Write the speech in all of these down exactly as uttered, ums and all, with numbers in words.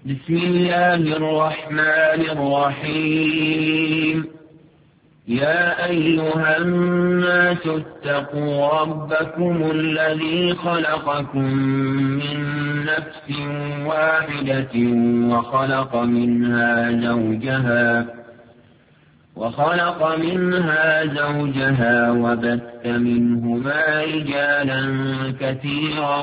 بسم الله الرحمن الرحيم. يا أيها الناس اتقوا ربكم الذي خلقكم من نفس واحدة وخلق منها زوجها وخلق منها زوجها وبث منهما رجالا كثيرا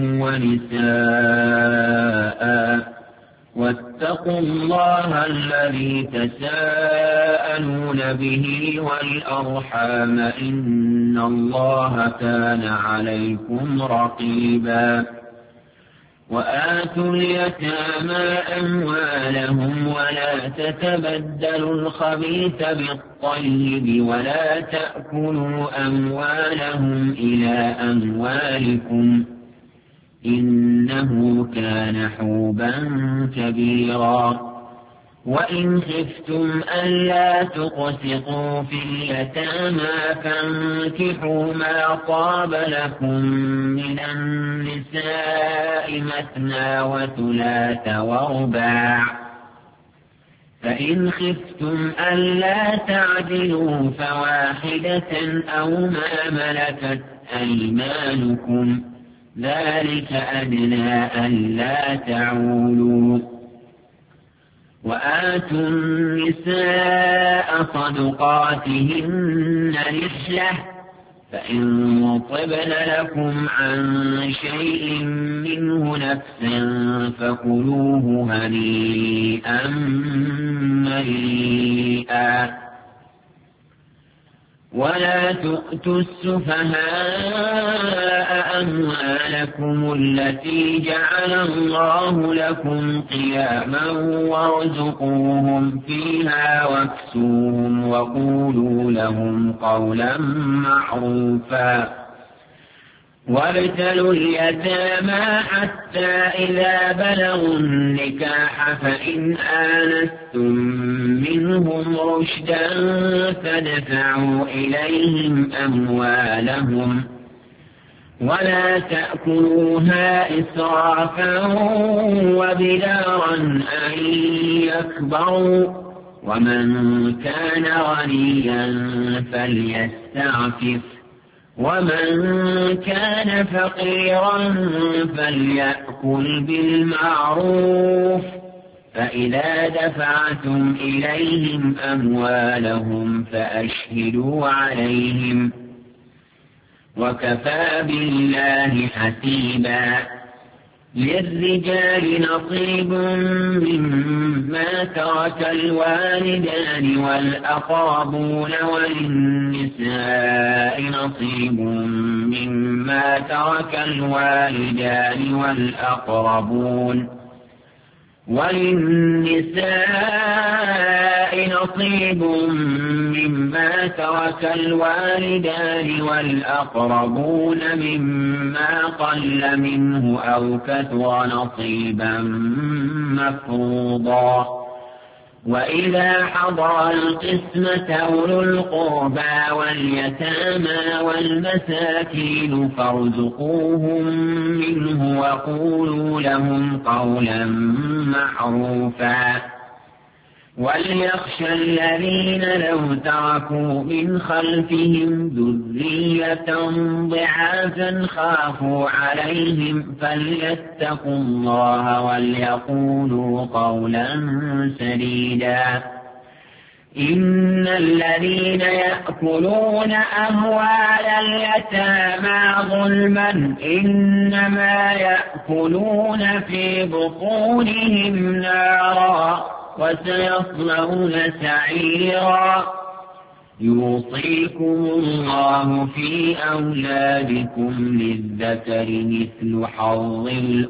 ونساء واتقوا الله الذي تساءلون به والأرحام إن الله كان عليكم رقيبا. وآتوا اليتامى أموالهم ولا تتبدلوا الخبيث بالطيب ولا تأكلوا أموالهم إلى أموالكم إنه كان حوبا كبيرا. وإن خفتم ألا تقسطوا في اليتامى فانكحوا ما طاب لكم من النساء مثنى وثلاث ورباع، فإن خفتم ألا تعدلوا فواحدة أو ما ملكت أيمانكم ذلك أدنى ألا تعولوا. وآتوا النساء صدقاتهن نحلة فإن طبن لكم عن شيء منه نفسا فكلوه هنيئا مريئا. ولا تؤتوا السفهاء أموالكم التي جعل الله لكم قياما وارزقوهم فيها واكسوهم وقولوا لهم قولا معروفا. وابتلوا اليتامى حتى إذا بلغوا النكاح فإن آنستم منهم رشدا فادفعوا إليهم أموالهم ولا تأكلوها إسرافا وبدارا أن يكبروا. ومن كان غنيا فليستعفف ومن كان فقيرا فليأكل بالمعروف. فإذا دفعتم إليهم أموالهم فأشهدوا عليهم وكفى بالله حسيبا. للرجال نصيب مما ترك الوالدان والأقربون وللنساء نصيب مما ترك الوالدان والأقربون وللنساء نصيب مما ترك الوالدان والأقربون مما قل منه أو كثر نصيبا مفروضا. وإذا حضر القسمة أولو القربى واليتامى والمساكين فارزقوهم منه وقولوا لهم قولا معروفا. وليخشى الذين لو تركوا من خلفهم ذرية ضعافا خافوا عليهم فليتقوا الله وليقولوا قولا سديدا. إن الذين يأكلون أموال اليتامى ظلما إنما يأكلون في بطونهم نارا وسيصلون سعيرا. يوصيكم الله في أولادكم للذكر مثل حظ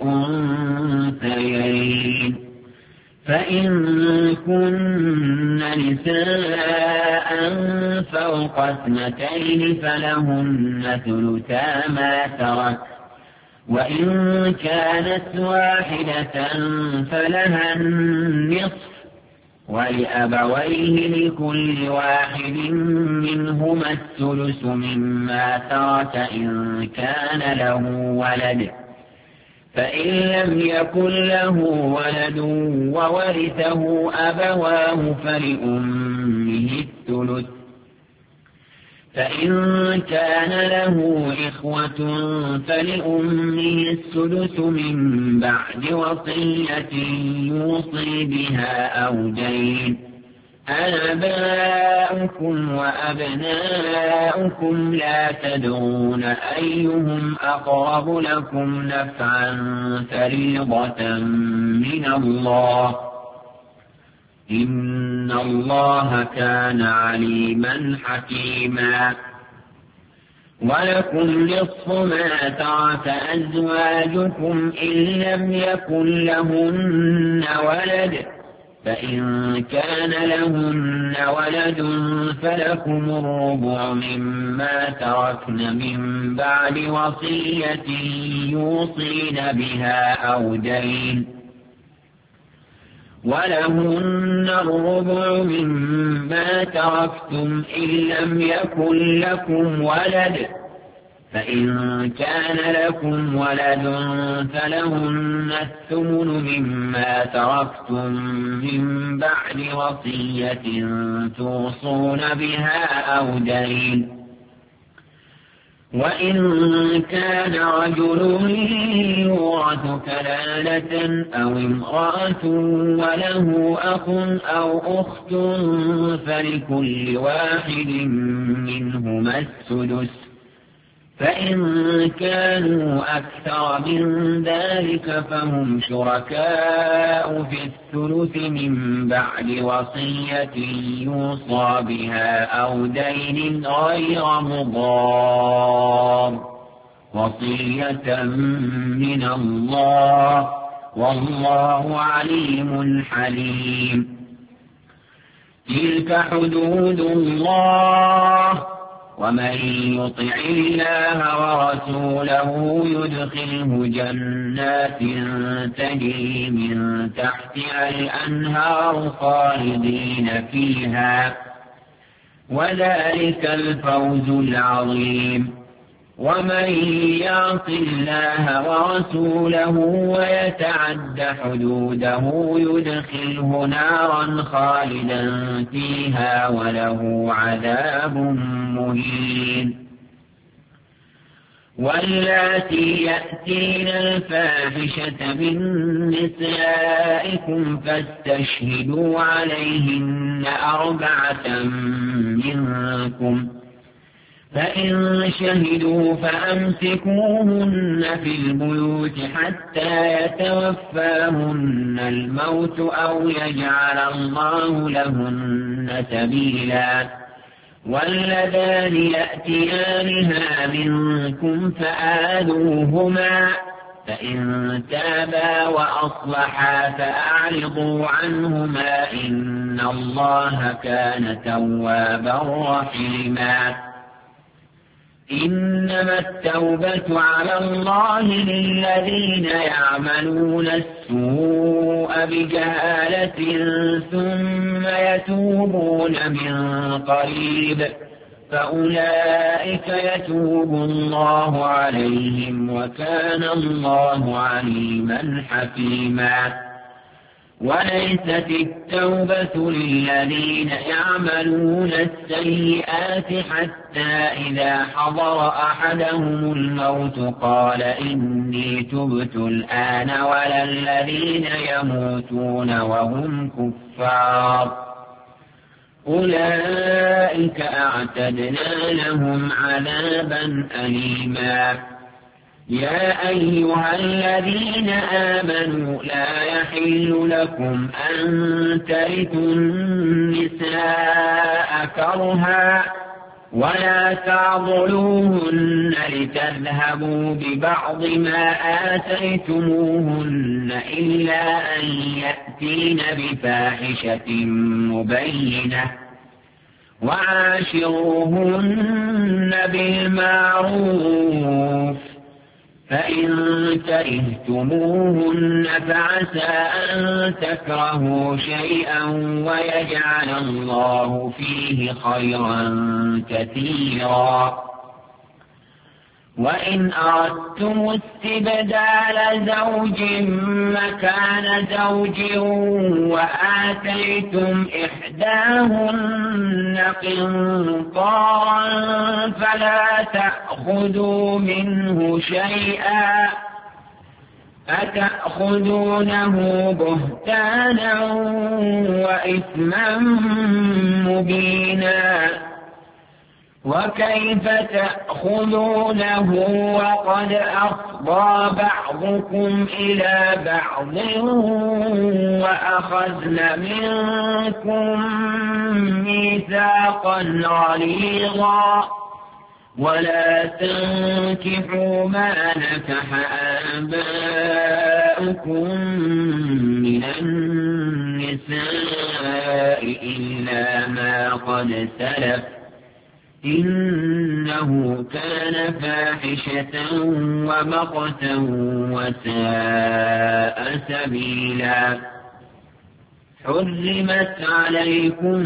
الأنثيين. فإن كن نساء فوق اثنتين فلهن ثلثا ما ترك وإن كانت واحدة فلها النصف ولأبويه لكل واحد منهما الثلث مما ترك إن كان له ولد فإن لم يكن له ولد وورثه أبواه فلأمه الثلث، فإن كان له إخوة فلأمه السدس من بعد وصية يوصي بها أو دين. آباؤكم وأبناؤكم لا تدرون أيهم أقرب لكم نفعا فريضة من الله، إن الله كان عليما حكيما. ولكم نصف ما ترك أزواجكم إن لم يكن لهن ولد، فإن كان لهن ولد فلكم الربع مما تركن من بعد وصية يوصين بها أو دين. ولهن الربع مما تركتم إن لم يكن لكم ولد، فإن كان لكم ولد فلهن الثمن مما تركتم من بعد وصية توصون بها أو دين. وإن كان رجل يورث كلالة أو امرأة وله أخ أو أخت فلكل واحد منهما السدس، فإن كانوا أكثر من ذلك فهم شركاء في الثلث من بعد وصية يوصى بها أو دين غير مضار، وصية من الله، والله عليم حليم. تلك حدود الله، ومن يطع الله ورسوله يدخله جنات تجري من تحتها الأنهار خالدين فيها، وذلك الفوز العظيم. ومن يعص الله ورسوله ويتعد حدوده يدخله نارا خالدا فيها وله عذاب مهين. واللاتي يأتين الفاحشة من نسائكم فاستشهدوا عليهن أربعة منكم، فإن شهدوا فأمسكوهن في البيوت حتى يتوفاهن الموت أو يجعل الله لهن سبيلا. واللذان يأتيانها منكم فآذوهما، فإن تابا وأصلحا فأعرضوا عنهما إن الله كان توابا رحيما. إنما التوبة على الله للذين يعملون السوء بجهالة ثم يتوبون من قريب فأولئك يتوب الله عليهم وكان الله عليما حكيما. وليست التوبة للذين يعملون السيئات حتى إذا حضر أحدهم الموت قال إني تبت الآن، ولا الذين يموتون وهم كفار أولئك أعتدنا لهم عذابا أليما. يا أيها الذين آمنوا لا يحل لكم أن ترثوا النساء كرها ولا تعضلوهن لتذهبوا ببعض ما آتيتموهن إلا أن يأتين بفاحشة مبينة، وعاشروهن بالمعروف، فإن كرهتموهن فعسى أن تكرهوا شيئا ويجعل الله فيه خيرا كثيرا. وإن أردتم استبدال زوج مكان زوج وآتيتم إحداهن قنطارا فلا تأخذوا منه شيئا أتأخذونه بهتانا وإثما مبينا وكيف تأخذونه وقد أفضى بعضكم إلى بعض وأخذن منكم ميثاقا غليظا ولا تنكحوا ما نكح آباؤكم من النساء إلا ما قد سلف إنه كان فاحشة ومقتا وساء سبيلا حرمت عليكم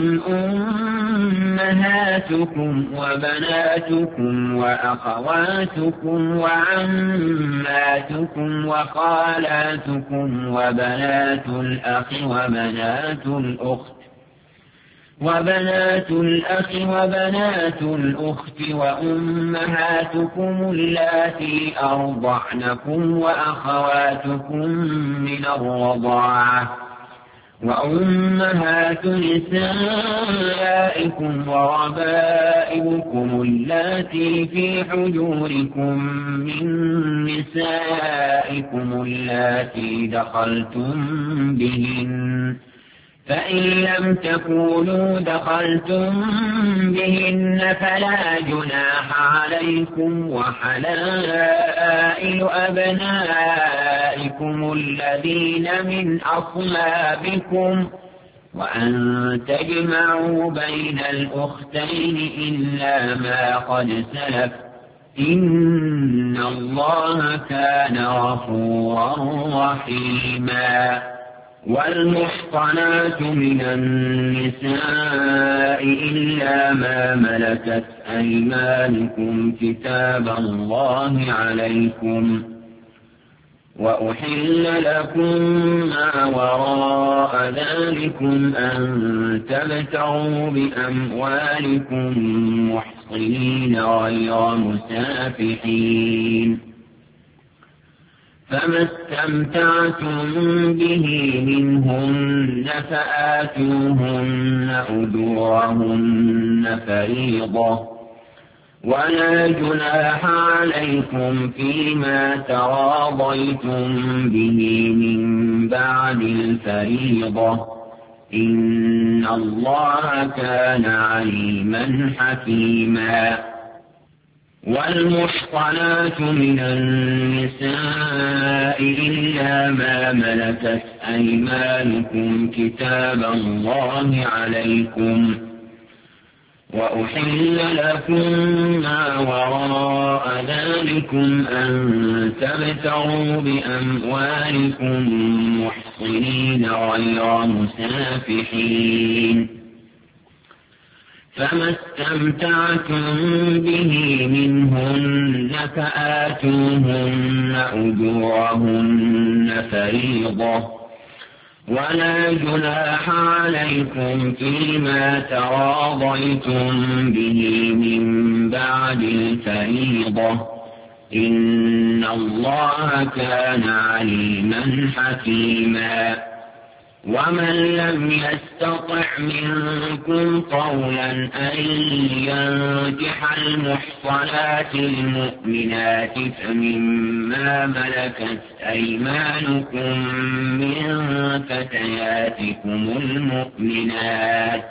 أمهاتكم وبناتكم وأخواتكم وعماتكم وخالاتكم وبنات الأخ وبنات الأخت وبنات الأخ وبنات الأخت وأمهاتكم اللاتي أرضعنكم وأخواتكم من الرضاعة وأمهات نسائكم وربائبكم اللاتي في حجوركم من نسائكم اللاتي دخلتم بهن فإن لم تكونوا دخلتم بهن فلا جناح عليكم وحلائل أبنائكم الذين من أصلابكم وأن تجمعوا بين الأختين إلا ما قد سلف إن الله كان غفورا رحيما والمحصنات من النساء إلا ما ملكت أيمانكم كتاب الله عليكم وأحل لكم ما وراء ذلكم أن تبتغوا بأموالكم محصنين غير مسافحين فما استمتعتم به منهن فآتوهن أجورهن فريضة ولا جناح عليكم فيما تراضيتم به من بعد الفريضة إن الله كان عليما حكيما والمحصنات من النساء إلا ما ملكت أيمانكم كتاب الله عليكم وأحل لكم ما وراء ذلكم أن تبتغوا بأموالكم محصنين غير مسافحين فما استمتعتم به منهن فآتوهن أجورهن فريضة ولا جناح عليكم فيما تراضيتم به من بعد الفريضة إن الله كان عليما حكيما ومن لم يستطع منكم قولا أن ينكح المحصنات المؤمنات فمما ملكت أيمانكم من فتياتكم المؤمنات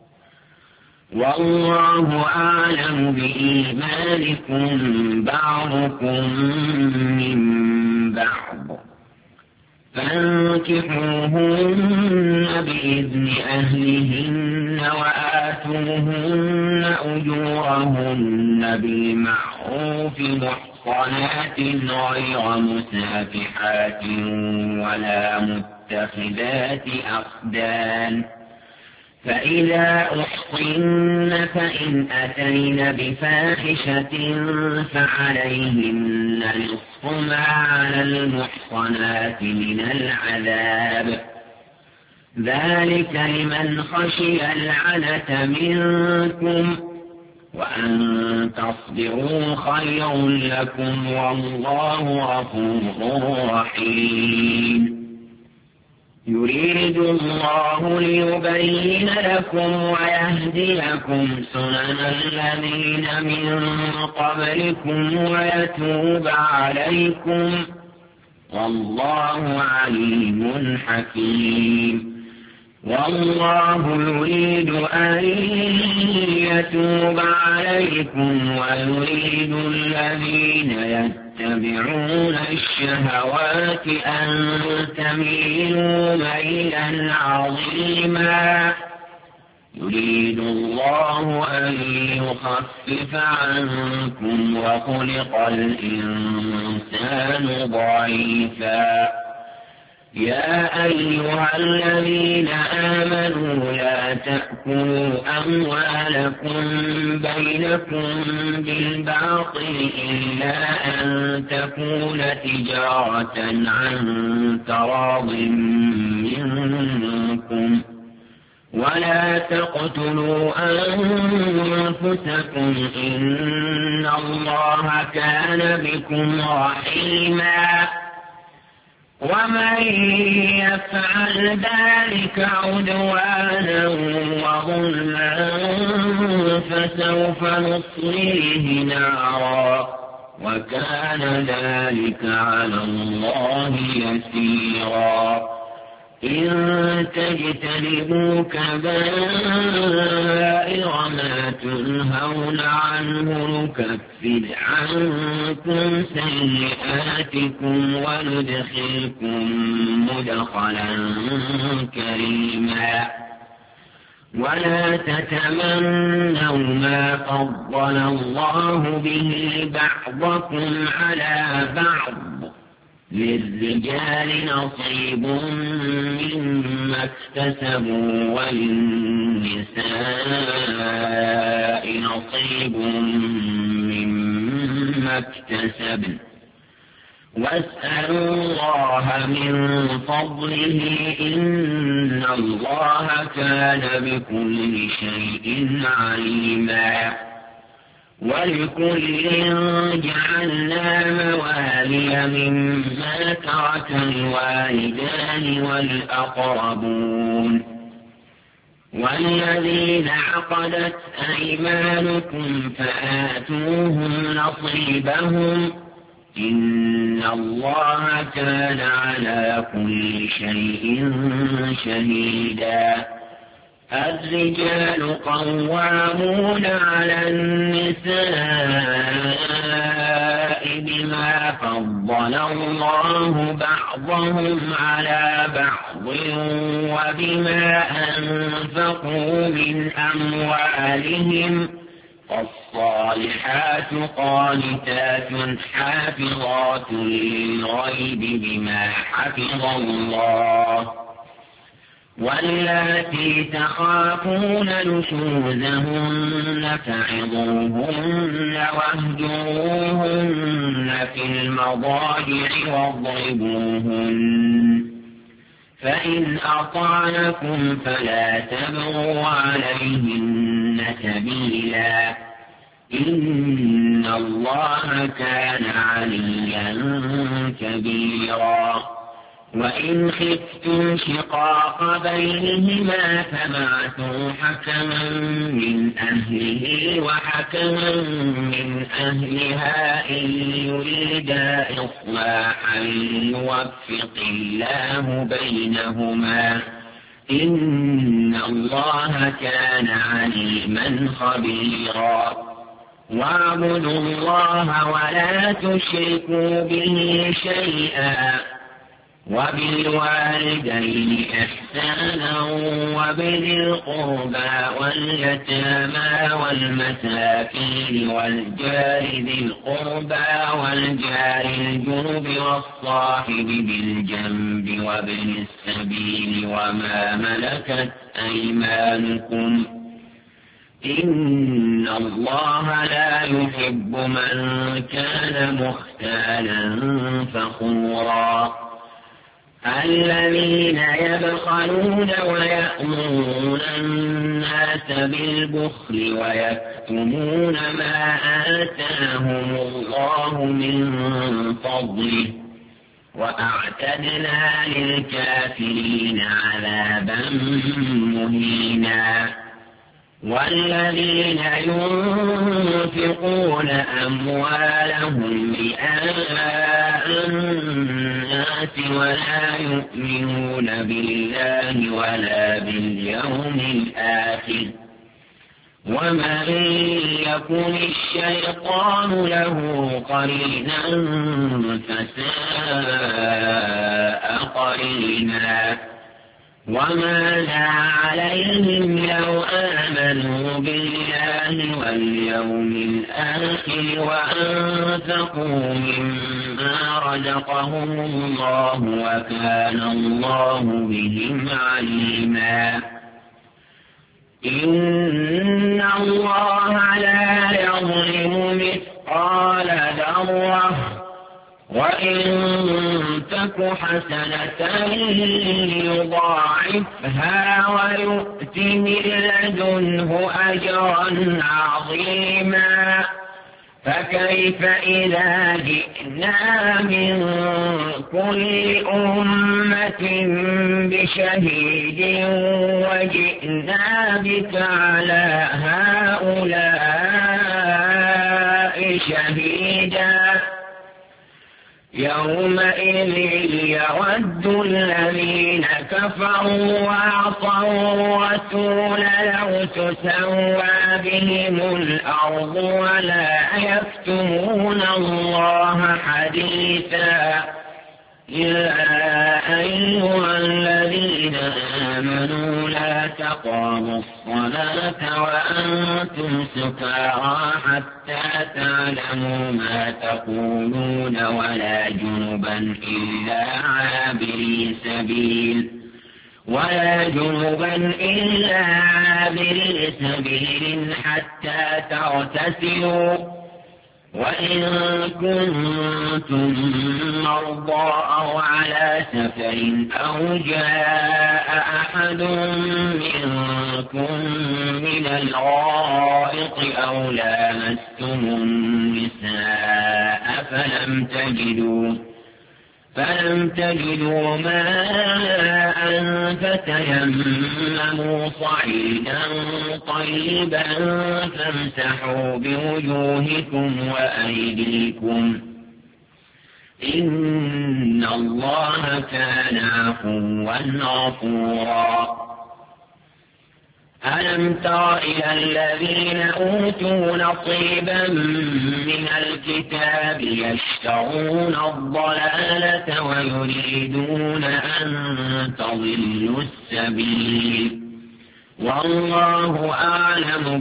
والله أعلم بإيمانكم بعضكم من بعض فانكحوهن بإذن أهلهن وآتوهن أجورهن بالمعروف محصنات غير مسافحات ولا متخذات أخدان فإذا أحصن فإن أتين بفاحشة فعليهن نصف ما على المحصنات من العذاب، ذلك لمن خشي العنة منكم، وأن تصبروا خير لكم، والله غفور رحيم. يريد الله ليبين لكم ويهديكم سنن الذين من قبلكم ويتوب عليكم، والله عليم حكيم. والله يريد أن يتوب عليكم ويريد الذين يتبعون الشهوات أن تميلوا ميلا عظيما. يريد الله أن يخفف عنكم وخلق الإنسان ضعيفا. يا أيها الذين آمنوا لا تأكلوا أموالكم بينكم بالباطل إلا أن تكون تجارة عن تراض منكم، ولا تقتلوا أنفسكم إن الله كان بكم رحيما. ومن يفعل ذلك عدوانا وظلما فسوف نصليه نارا، وكان ذلك على الله يسيرا. إن تجتنبوا كبائر ما تنهون عنه نكفر عنكم سيئاتكم وندخلكم مدخلا كريما. ولا تتمنوا ما فضل الله به بعضكم على بعض، للرجال نصيب مما اكتسبوا وللنساء نصيب مما اكتسبن، واسألوا الله من فضله إن الله كان بكل شيء عليما. ولكل جعلنا موالي مما ترك الوالدان والأقربون والذين عقدت أيمانكم فآتوهم نصيبهم، إن الله كان على كل شيء شهيدا. الرجال قوامون على النساء بما فضل الله بعضهم على بعض وبما أنفقوا من أموالهم، فالصالحات قانتات حافظات للغيب بما حفظ الله. واللاتي تخافون نشوزهن فعظوهن واهجروهن في المضاجع واضربوهن، فإن أطعنكم فلا تبغوا عليهن سبيلا، إن الله كان عليا كبيرا. وإن خفتم شقاق بينهما فبعثوا حكما من أهله وحكما من أهلها إن يريدا إصلاحا يوفق الله بينهما، إن الله كان عليما خبيرا. واعبدوا الله ولا تشركوا به شيئا وبالوالدين إحسانا وبذي القربى واليتامى والمساكين والجار ذي القربى والجار الجنب والصاحب بالجنب وابن السبيل وما ملكت أيمانكم إن الله لا يحب من كان مختالا فخورا الذين يبخلون ويأمرون الناس بالبخل ويكتمون ما آتاهم الله من فضله وأعتدنا للكافرين عذابا مهينا والذين ينفقون أموالهم رئاء الناس ولا يؤمنون بالله ولا باليوم الآخر ومن يكن الشيطان له قرينا فساء قرينا وماذا عليهم لو آمنوا بالله واليوم الآخر وأنفقوا مما رزقهم الله وكان الله بهم عليما إن الله لا يظلم مثقال ذرة وإن تك حسنة يضاعفها ويؤت من لدنه أجرا عظيما فكيف إذا جئنا من كل أمة بشهيد وجئنا بك على هؤلاء شهيدا يومئذ يود الذين كفروا وعصوا الرسول لو تسوى بهم الأرض ولا يكتمون الله حديثا يا أيها الذين آمنوا لا تقربوا الصلاة وأنتم سكارى حتى تعلموا ما تقولون ولا جنبا إلا عابري سبيل ولا جنبا إلا عابري سبيل حتى تغتسلوا وإن كنتم مرضى أو على سفر أو جاء أحد منكم من الغائط أو لامستم النساء فلم تجدوا فلم تجدوا ماء فتيمموا صعيدا طيبا فامسحوا بوجوهكم وأيديكم إن الله كان عفوا غفورا ألم تر إلى الذين أوتوا نصيبا من الكتاب يشترون الضلالة ويريدون أن تضلوا السبيل والله أعلم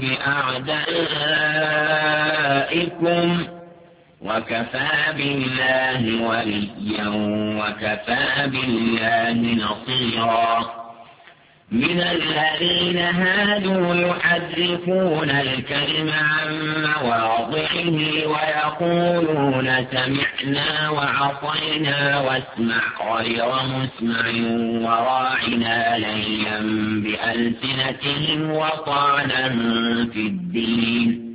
بأعدائكم وكفى بالله وليا وكفى بالله نصيرا من الذين هادوا يحرفون الكلم عن مواضعه ويقولون سمعنا وعصينا واسمع غير مسمع وراعنا ليا بألسنتهم وطعنا في الدين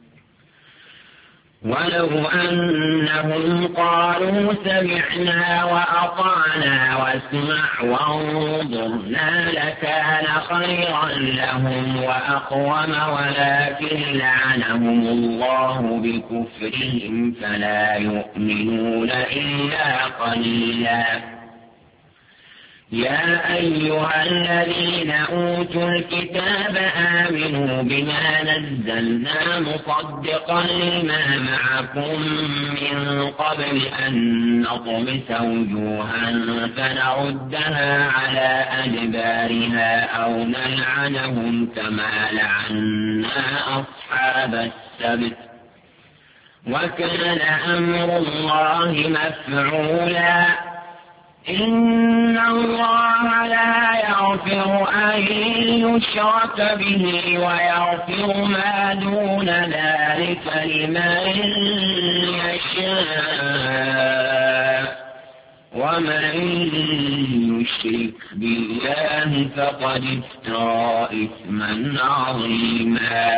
ولو أنهم قالوا سمعنا وأطعنا واسمع وانظرنا لكان خيرا لهم وأقوم ولكن لعنهم الله بكفرهم فلا يؤمنون إلا قليلا يا أيها الذين أوتوا الكتاب آمنوا بما نزلنا مصدقا لما معكم من قبل أن نطمس وجوها فنردها على أدبارها أو نلعنهم كما لعنا أصحاب السبت وكان أمر الله مفعولا إن الله لا يغفر أن يشرك به ويغفر ما دون ذلك لمن يشاء ومن يشرك بالله فقد افترى إثما عظيما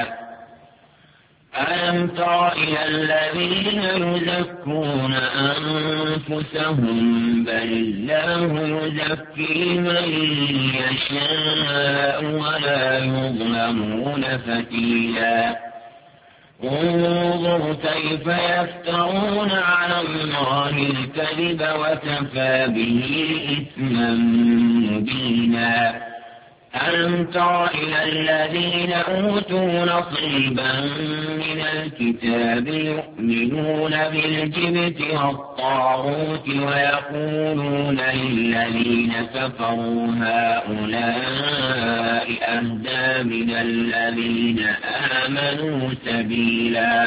ألم تر إلى الذين يزكون أنفسهم بل الله يزكي من يشاء ولا يظلمون فتيلا انظر كيف يفترون على الله الكذب وكفى به إثما مبينا ألم تر إلى الذين أوتوا نصيبا من الكتاب يؤمنون بالجبت والطاغوت ويقولون للذين كفروا هؤلاء أهدى من الذين آمنوا سبيلا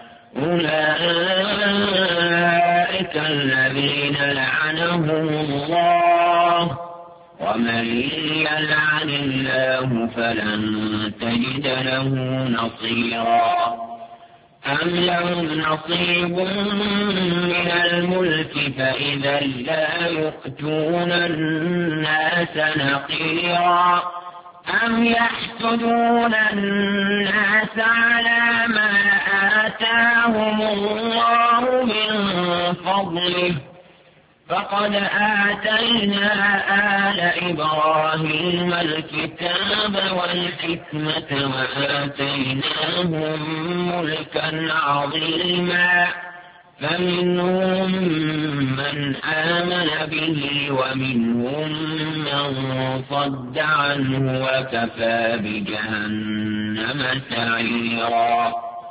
أولئك الذين لعنهم الله ومن يلعن الله فلن تجد له نصيرا أم لهم نصيب من الملك فإذا لا يؤتون الناس نقيرا أم يحسدون الناس على ما آتاهم الله من فضله فقد آتينا آل إبراهيم الكتاب والحكمة وآتيناهم ملكا عظيما فمنهم من آمن به ومنهم من صد عنه وكفى بجهنم سعيرا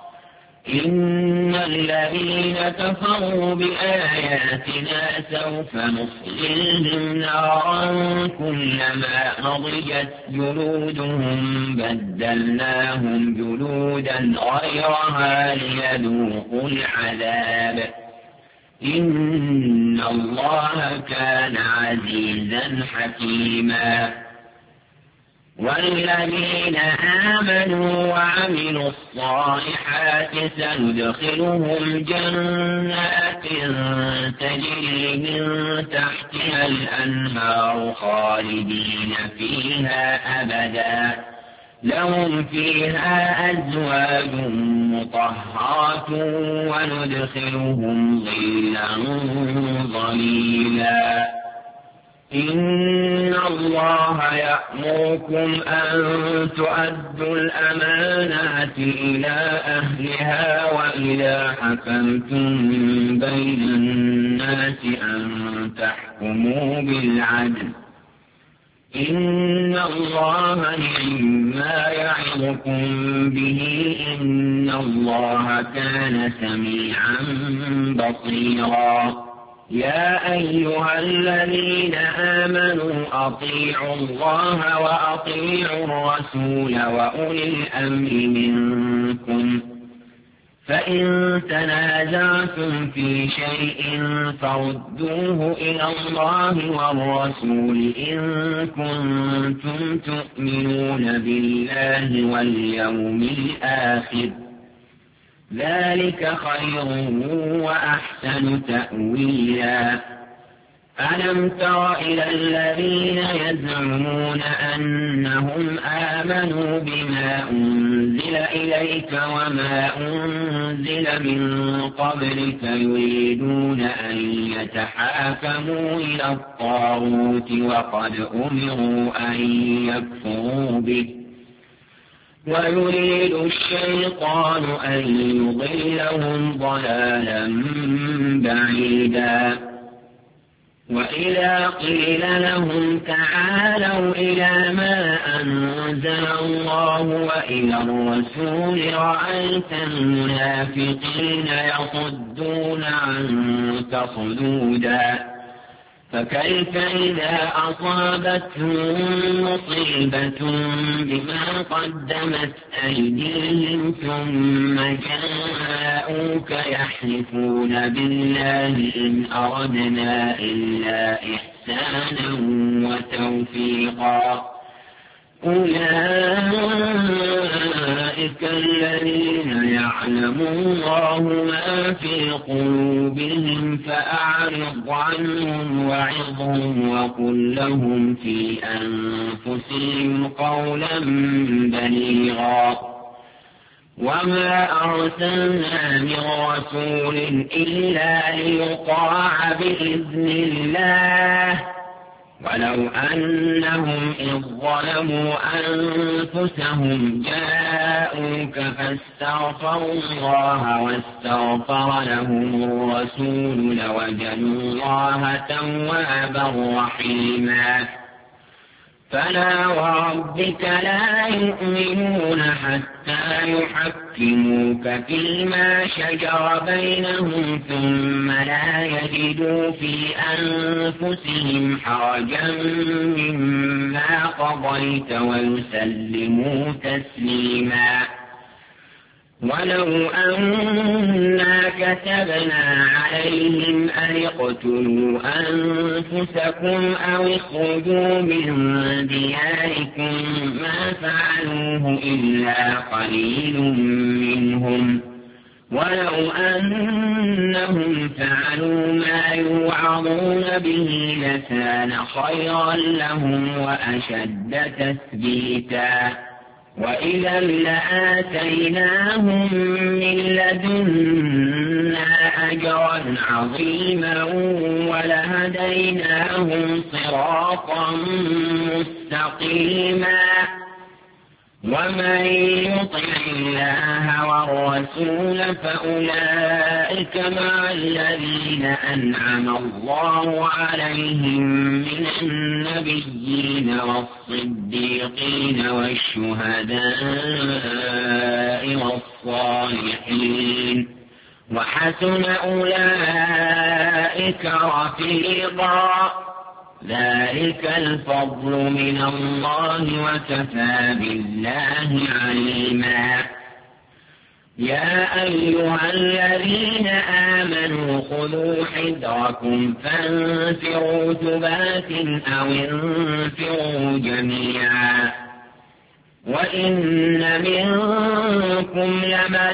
إن الذين كفروا بآياتنا سوف نصليهم نارا كلما نضجت جلودهم بدلناهم جلودا غيرها ليذوقوا العذاب إن الله كان عزيزا حكيما والذين آمنوا وعملوا الصالحات سندخلهم جنات تجري من تحتها الأنهار خالدين فيها أبدا لهم فيها أزواج مطهرة وندخلهم ظلا ظليلا إن الله يأمركم أن تؤدوا الأمانات إلى أهلها وإذا حكمتم بين الناس أن تحكموا بالعدل إن الله نعما يعظكم به إن الله كان سميعا بصيرا يا أيها الذين آمنوا أطيعوا الله وأطيعوا الرسول وأولي الأمر منكم فإن تنازعتم في شيء فردوه إلى الله والرسول إن كنتم تؤمنون بالله واليوم الآخر ذلك خير وأحسن تأويلا ألم تر إلى الذين يزعمون أنهم آمنوا بما أنزل إليك وما أنزل من قبلك يريدون أن يتحاكموا إلى الطاغوت وقد أمروا أن يكفروا به ويريد الشيطان أن يضلهم ضلالا بعيدا وإذا قيل لهم تعالوا إلى ما أنزل الله وإلى الرسول رأيت المنافقين يصدون عنك صدودا فكيف إذا أصابتهم مصيبة بما قدمت أيديهم ثم جاءوك يحلفون بالله إن أردنا إلا إحسانا وتوفيقا أولئك الذين يعلم الله ما في قلوبهم فأعرض عنهم وعظهم وقل لهم في أنفسهم قولا بليغا وما أرسلنا من رسول إلا ليطاع بإذن الله ولو أنهم إذ ظلموا أنفسهم جاءوك فاستغفروا الله واستغفر لهم الرسول لوجدوا الله توابا رحيما فلا وربك لا يؤمنون حتى يحكموك فيما شجر بينهم ثم لا يجدوا في أنفسهم حرجا مما قضيت ويسلموا تسليما ولو أنا كتبنا عليهم أن اقتلوا أنفسكم أو اخرجوا من دياركم ما فعلوه إلا قليل منهم ولو أنهم فعلوا ما يوعظون به لكان خيرا لهم وأشد تثبيتا وإذا لآتيناهم من لدنا أجرا عظيما ولهديناهم صراطا مستقيما ومن يطع الله والرسول فأولئك مع الذين أنعم الله عليهم من النبيين والصديقين والشهداء والصالحين وحسن أولئك رفيقا ذلك الفضل من الله وكفى بالله عليما يا أيها الذين آمنوا خذوا حذركم فانفروا ثبات أو انفروا جميعا وإن منكم لمن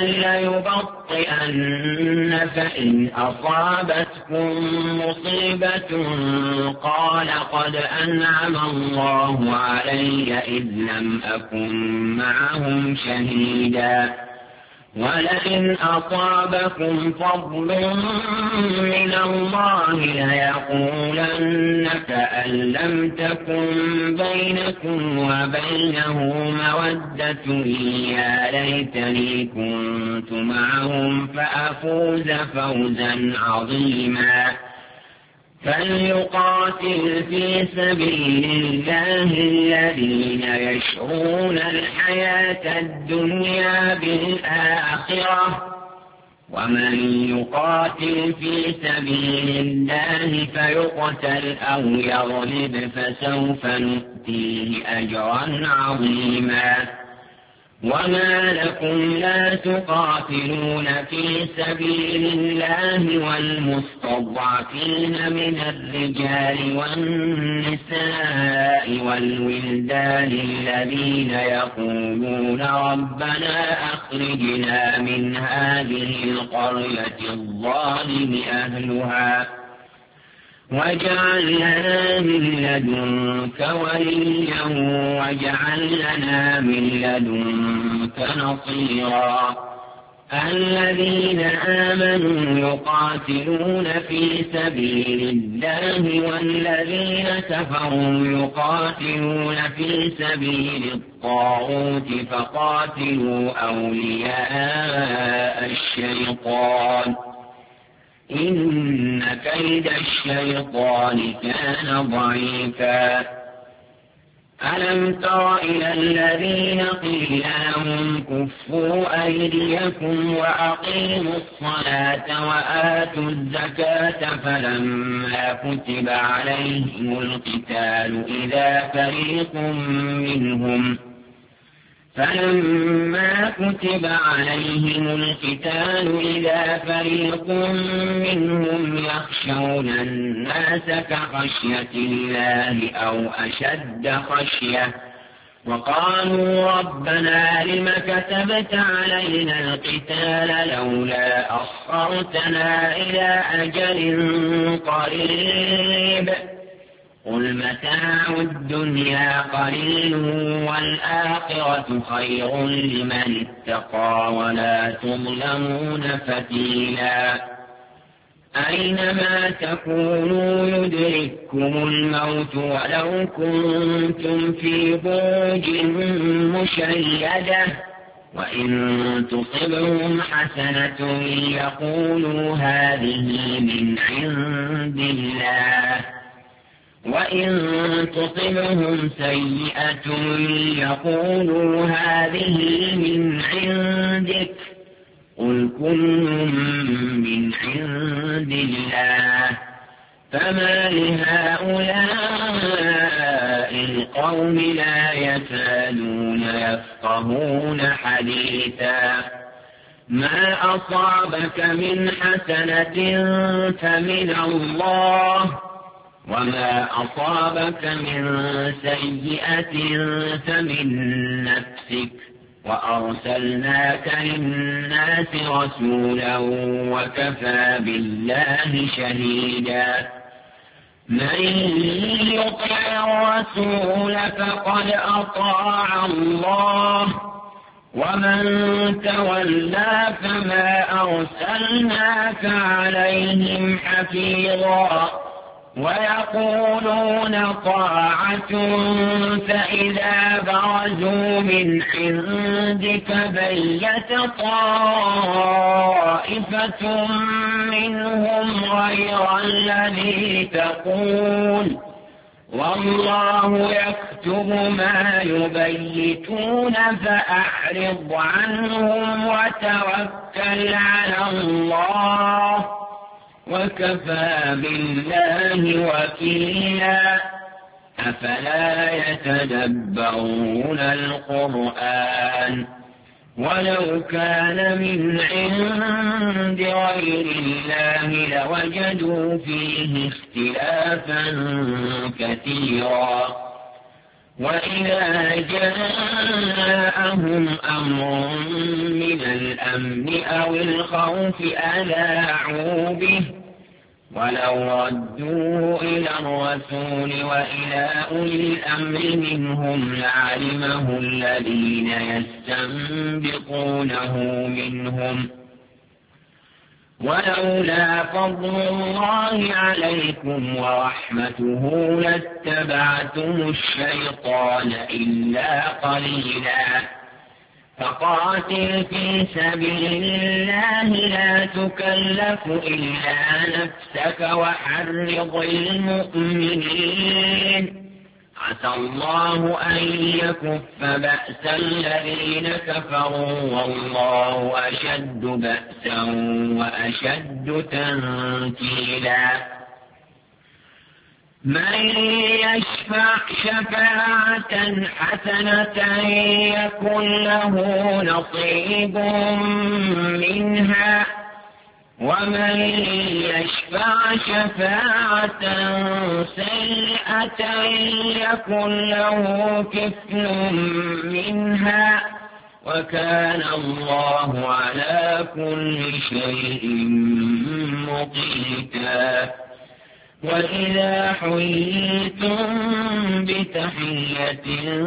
ليبطئن فإن أصابتكم مصيبة قال قد أنعم الله علي إذ لم أكن معهم شهيدا ولئن أصابكم فضل من الله ليقولن كأن لم تكن بينكم وبينه مودة يا ليتني كنت معهم فأفوز فوزا عظيما فليقاتل في سبيل الله الذين يشرون الحياة الدنيا بالآخرة ومن يقاتل في سبيل الله فيقتل أو يغلب فسوف نؤتيه أجرا عظيما وما لكم لا تقاتلون في سبيل الله والمستضعفين من الرجال والنساء والولدان الذين يقولون ربنا أخرجنا من هذه القرية الظالم أهلها واجعل لنا من لدنك وليا واجعل لنا من لدنك نصيرا الذين آمنوا يقاتلون في سبيل الله والذين كفروا يقاتلون في سبيل الطاغوت فقاتلوا أولياء الشيطان إن كيد الشيطان كان ضعيفا ألم تر إلى الذين قيل لهم كفوا أيديكم وأقيموا الصلاة وآتوا الزكاة فلما كتب عليهم القتال إذا فريق منهم فلما كتب عليهم القتال إذا فريق منهم يخشون الناس كخشية الله أو أشد خشية وقالوا ربنا لم كتبت علينا القتال لولا أخرتنا إلى أجل قريب قل متاع الدنيا قليل والآخرة خير لمن اتقى ولا تظلمون فتيلا أينما تكونوا يدرككم الموت ولو كنتم في بروج مشيدة وإن تصبهم حسنة يقولوا هذه من عند الله وإن تصبهم سيئة يقولوا هذه من عندك قل كل من عند الله فما لهؤلاء القوم لا يكادون يفقهون حديثا ما أصابك من حسنة فمن الله وما أصابك من سيئة فمن نفسك وأرسلناك للناس رسولا وكفى بالله شهيدا من يطع الرسول فقد أطاع الله ومن تولى فما أرسلناك عليهم حفيظا ويقولون طاعة فإذا برزوا من عندك بيت طائفة منهم غير الذي تقول والله يكتب ما يبيتون فأعرض عنهم وتوكل على الله وكفى بالله وكيلا أفلا يتدبرون القرآن ولو كان من عند غير الله لوجدوا فيه اختلافا كثيرا وإذا جاءهم أمر من الأمن أو الخوف أذاعوا به ولو ردوه إلى الرسول وإلى أولي الأمر منهم لعلمه الذين يستنبطونه منهم ولولا فضل الله عليكم ورحمته لاتبعتم الشيطان إلا قليلا فقاتل في سبيل الله لا تكلف إلا نفسك وحرض المؤمنين عسى الله أن يكف بأس الذين كفروا والله أشد بأسا وأشد تنكيلا من يشفع شفاعة حسنة يكن له نصيب منها ومن يشفع شفاعة سيئة يكن له كفل منها وكان الله على كل شيء مقيتا وإذا حييتم بتحية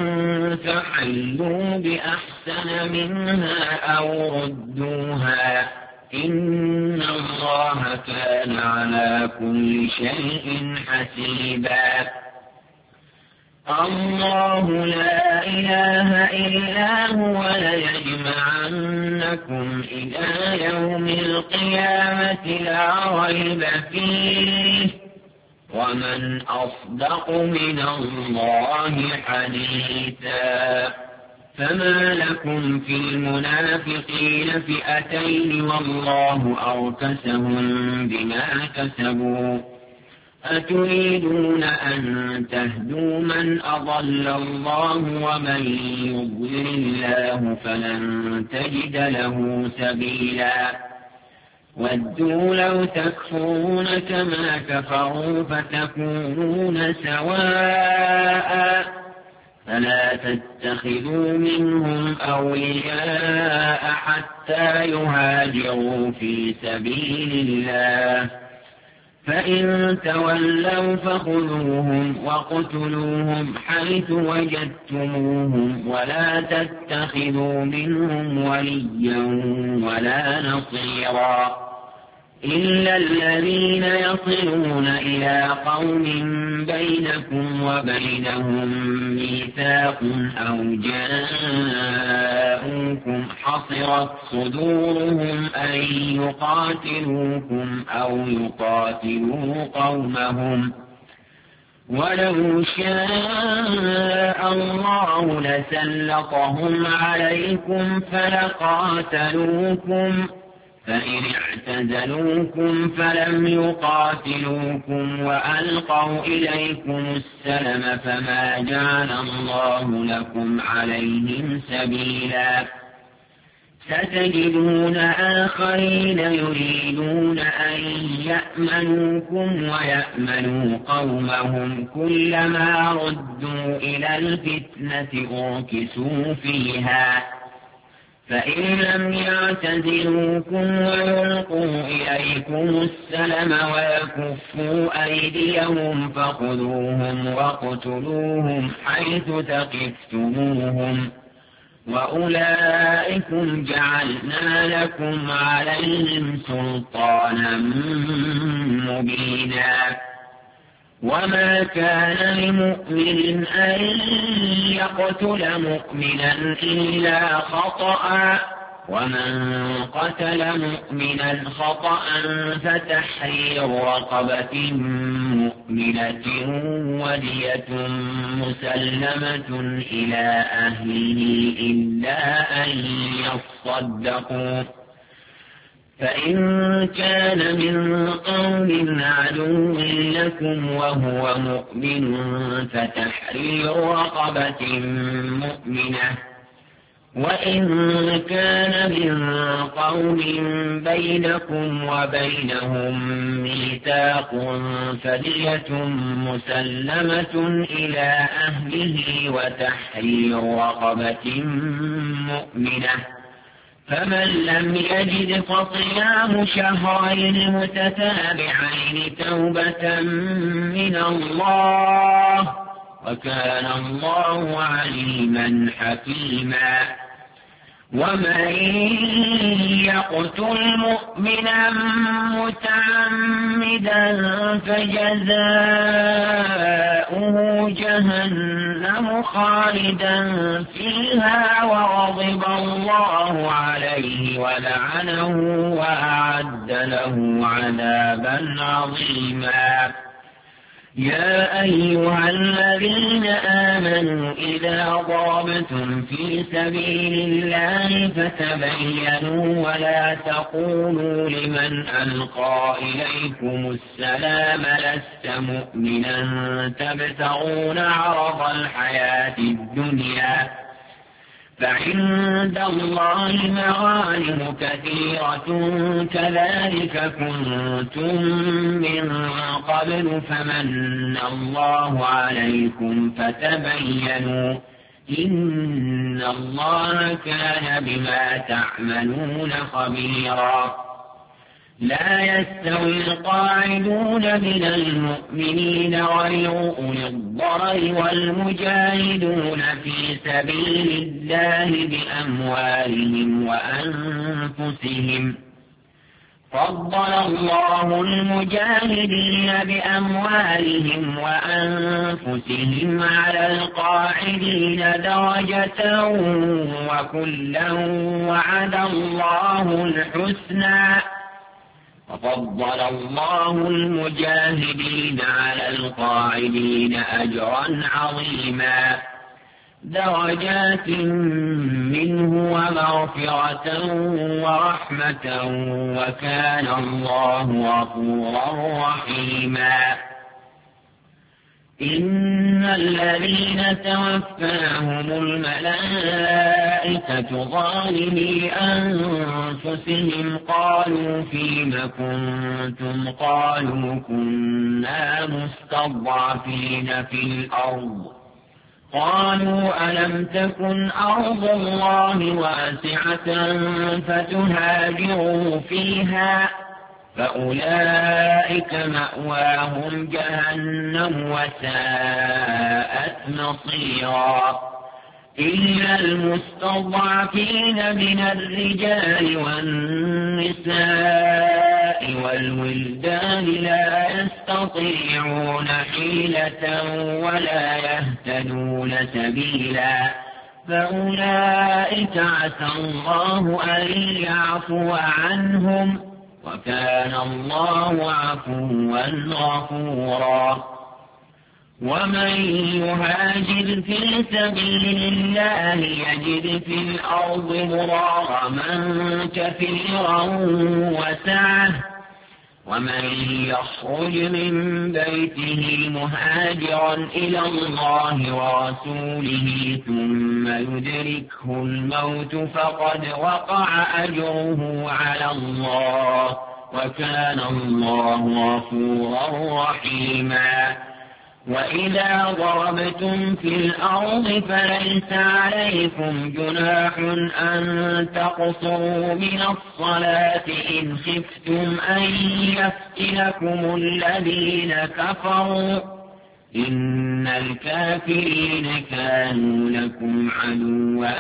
فحيوا بأحسن منها أو ردوها إن الله كان على كل شيء حسيبا الله لا إله إله إلا هو ليجمعنكم إلى يوم القيامة لا ريب فيه ومن أصدق من الله حديثا. فما لكم في المنافقين فئتين والله أركسهم بما كسبوا أتريدون أن تهدوا من أضل الله ومن يضلل الله فلن تجد له سبيلا. ودوا لو تكفرون كما كفروا فتكونون سواء فلا تتخذوا منهم أولياء حتى يهاجروا في سبيل الله فإن تولوا فخذوهم وقتلوهم حيث وجدتموهم ولا تتخذوا منهم وليا ولا نصيرا إلا الذين يصلون إلى قوم بينكم وبينهم ميثاق أو جاءوكم حصرت صدورهم أن يقاتلوكم أو يقاتلوا قومهم ولو شاء الله لسلطهم عليكم فلقاتلوكم فإن اعتزلوكم فلم يقاتلوكم وألقوا إليكم السلم فما جعل الله لكم عليهم سبيلا. ستجدون آخرين يريدون أن يأمنوكم ويأمنوا قومهم كلما ردوا إلى الفتنة أركسوا فيها فإن لم يعتزلوكم ويلقوا إليكم السلم ويكفوا أيديهم فخذوهم وقتلوهم حيث ثقفتموهم وأولئكم جعلنا لكم عليهم سلطانا مبينا. وما كان لمؤمن أن يقتل مؤمنا إلا خطأ ومن قتل مؤمنا خطأ فتحرير رقبة مؤمنة ودية مسلمة إلى أهله إلا أن يصدقوا فإن كان من قوم عدو لكم وهو مؤمن فتحرير رقبة مؤمنة وإن كان من قوم بينكم وبينهم ميثاق فدية مسلمة إلى أهله وتحرير رقبة مؤمنة فمن لم يجد فصيام شهرين متتابعين توبة من الله وكان الله عليما حكيما. ومن يقتل مؤمنا متعمدا فجزاؤه جهنم خالدا فيها وغضب الله عليه ولعنه وأعد له عذابا عظيما. يا أيها الذين آمنوا إذا ضربتم في سبيل الله فتبينوا ولا تقولوا لمن ألقى إليكم السلام لست مؤمنا تبتغون عرض الحياة الدنيا فعند الله مغانم كثيرة كذلك كنتم من قبل فمن الله عليكم فتبينوا إن الله كان بما تعملون خبيرا. لا يستوي القاعدون من المؤمنين غير أولي الضرر والمجاهدون في سبيل الله بأموالهم وأنفسهم فضل الله المجاهدين بأموالهم وأنفسهم على القاعدين درجة وكلا وعد الله الحسنى وفضل الله المجاهدين على القاعدين أجرا عظيما درجات منه ومغفرة ورحمة وكان الله غفورا رحيما إن الذين توفاهم الملائكة ظالمي أنفسهم قالوا فيم كنتم قالوا كنا مستضعفين في الأرض قالوا ألم تكن أرض الله واسعة فتهاجروا فيها فأولئك مأواهم جهنم وساءت مصيرا إلا المستضعفين من الرجال والنساء والولدان لا يستطيعون حيلة ولا يهتدون سبيلا فأولئك عسى الله أن يعفو عنهم وكان الله عفوا غفورا ومن يهاجر في سبيل الله يجد في الأرض مراغما كثيرا وسعة ومن يخرج من بيته مهاجرا إلى الله ورسوله ثم يدركه الموت فقد وقع أجره على الله وكان الله غفورا رحيما وإذا ضربتم في الأرض فليس عليكم جناح أن تقصروا من الصلاة إن خفتم أن يفتنكم الذين كفروا إن الكافرين كانوا لكم عدوا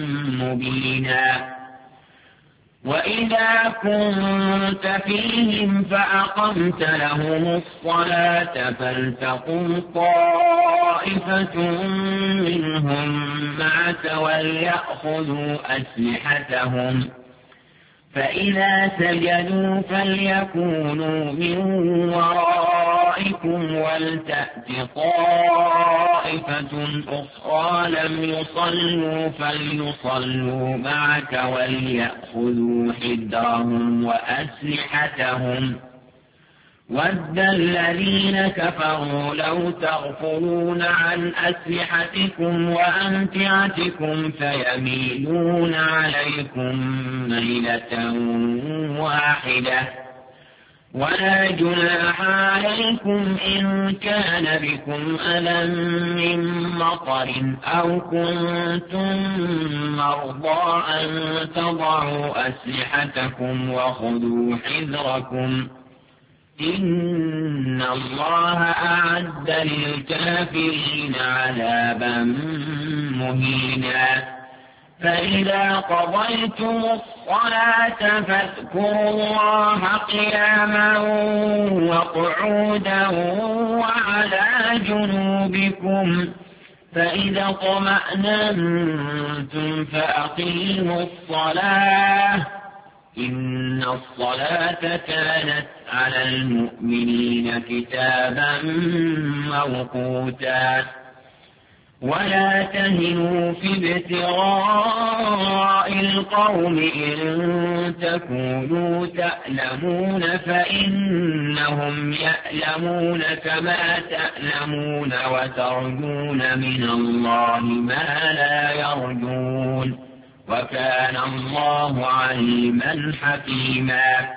مبينا وإذا كنت فيهم فأقمت لهم الصلاة فلتقم طائفة منهم معك وليأخذوا أسلحتهم فإذا سجدوا فليكونوا من ورائكم ولتأت طائفة أخرى لم يصلوا فليصلوا معك وليأخذوا حذرهم وأسلحتهم ود الذين كفروا لو تغفلون عن أسلحتكم وأمتعتكم فيميلون عليكم ميلة واحدة ولا جناح عليكم إن كان بكم أذى من مطر أو كنتم مرضى أن تضعوا أسلحتكم وخذوا حذركم إن الله أعد للكافرين عذابا مهينا فإذا قضيتم الصلاة فاذكروا الله قياما وقعودا وعلى جنوبكم فإذا اطمأننتم فأقيموا الصلاة إن الصلاة كانت على المؤمنين كتابا موقوتا ولا تهنوا في ابتغاء القوم إن تكونوا تألمون فإنهم يألمون كما تألمون وترجون من الله ما لا يرجون وكان الله عليما حكيما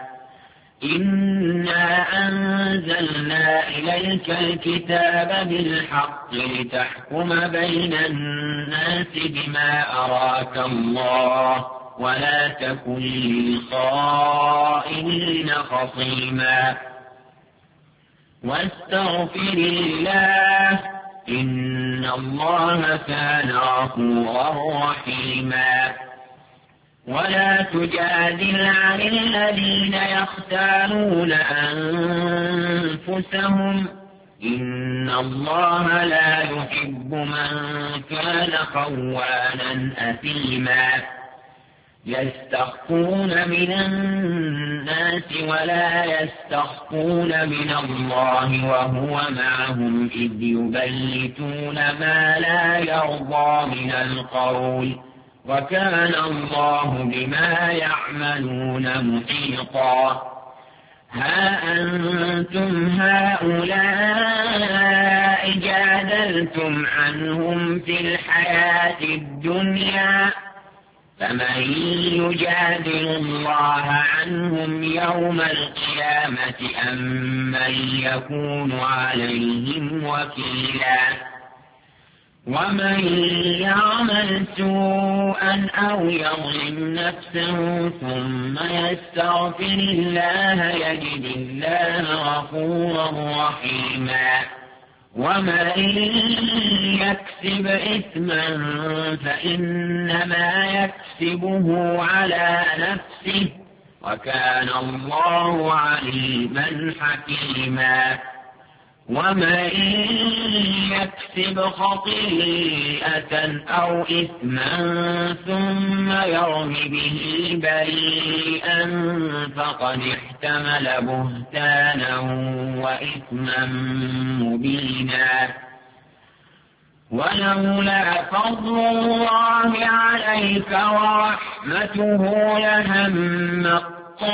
إنا أنزلنا إليك الكتاب بالحق لتحكم بين الناس بما أراك الله ولا تكن للخائنين خصيما واستغفر الله إن الله كان غفورا رحيما ولا تجادل عن الذين يختارون أنفسهم إن الله لا يحب من كان خوانا أثيما يستخفون من الناس ولا يستخفون من الله وهو معهم إذ يبيتون ما لا يرضى من القول وكان الله بما يعملون محيطا ها أنتم هؤلاء جادلتم عنهم في الحياة الدنيا فمن يجادل الله عنهم يوم القيامة أم من يكون عليهم وكيلا ومن يعمل سوءا أو يظلم نفسه ثم يستغفر الله يجد الله غفورا رحيما ومن يكسب إثما فإنما يكسبه على نفسه وكان الله عليما حكيما ومن يكسب خطيئة أو إثما ثم يرم به بريئا فقد احتمل بهتانا وإثما مبينا ولولا فضل الله عليك ورحمته لهم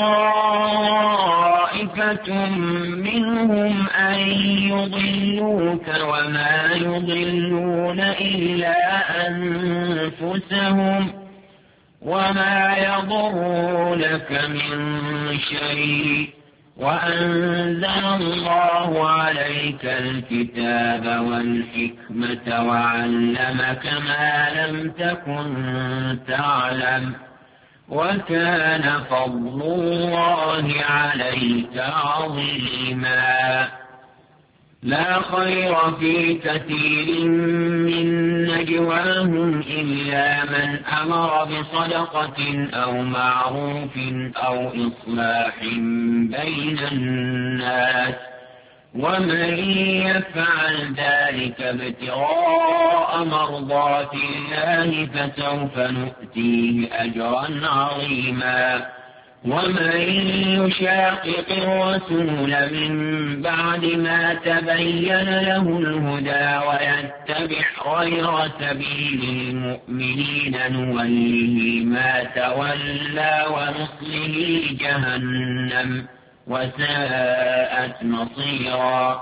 طائفة منهم أن يضلوك وما يضلون إلا أنفسهم وما يضرونك من شيء وأنزل الله عليك الكتاب والحكمة وعلمك ما لم تكن تعلم وكان فضل الله عليك عظيما لا خير في كثير من نجواهم إلا من أمر بصدقة أو معروف أو إصلاح بين الناس ومن يفعل ذلك ابتغاء مرضات الله فسوف نؤتيه أجرا عظيما ومن يشاقق الرسول من بعد ما تبين له الهدى ويتبع غير سبيل المؤمنين نوله ما تولى ونصله جهنم وساءت مصيرا